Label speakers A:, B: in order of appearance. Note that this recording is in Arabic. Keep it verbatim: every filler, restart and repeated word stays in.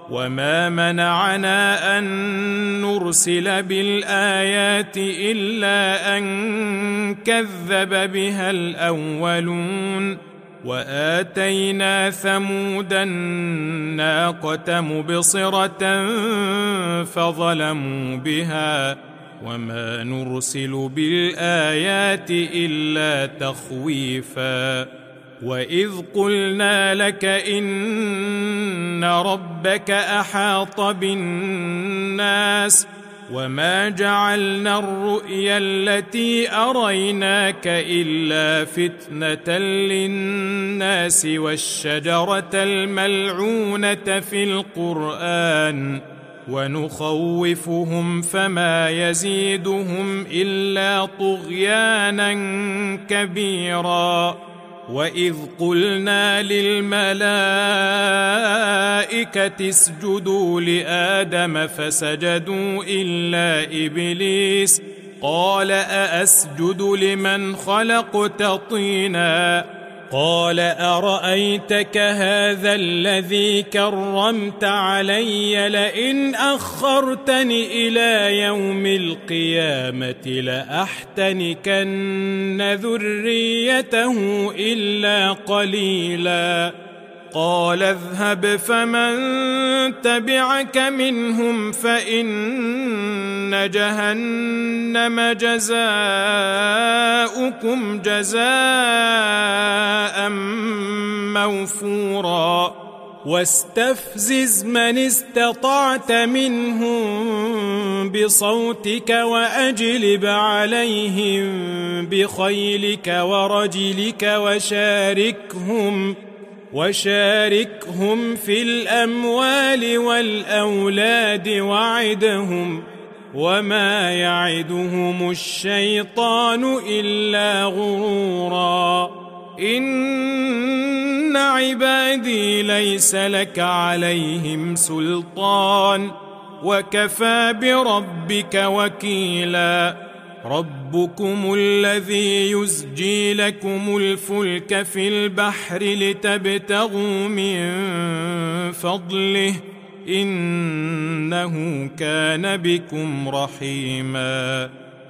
A: وما منعنا أن نرسل بالآيات إلا أن كذب بها الأولون وآتينا ثمود الناقة مبصرة فظلموا بها وما نرسل بالآيات إلا تخويفا وإذ قلنا لك إن ربك أحاط بالناس وما جعلنا الرؤيا التي أريناك إلا فتنة للناس والشجرة الملعونة في القرآن ونخوفهم فما يزيدهم إلا طغيانا كبيرا وإذ قلنا للملائكة اسجدوا لآدم فسجدوا إلا إبليس قال أأسجد لمن خلقت طينا قال أرأيتك هذا الذي كرمت علي لئن أخرتني إلى يوم القيامة لأحتنكن ذريته إلا قليلا قال اذهب فمن تبعك منهم فإن جهنم جزاؤكم جزاء موفورا واستفزز من استطعت منهم بصوتك وأجلب عليهم بخيلك ورجلك وشاركهم وشاركهم في الأموال والأولاد وعدهم وما يعدهم الشيطان إلا غرورا إن عبادي ليس لك عليهم سلطان وكفى بربك وكيلا ربكم الذي يزجي لكم الفلك في البحر لتبتغوا من فضله إنه كان بكم رحيما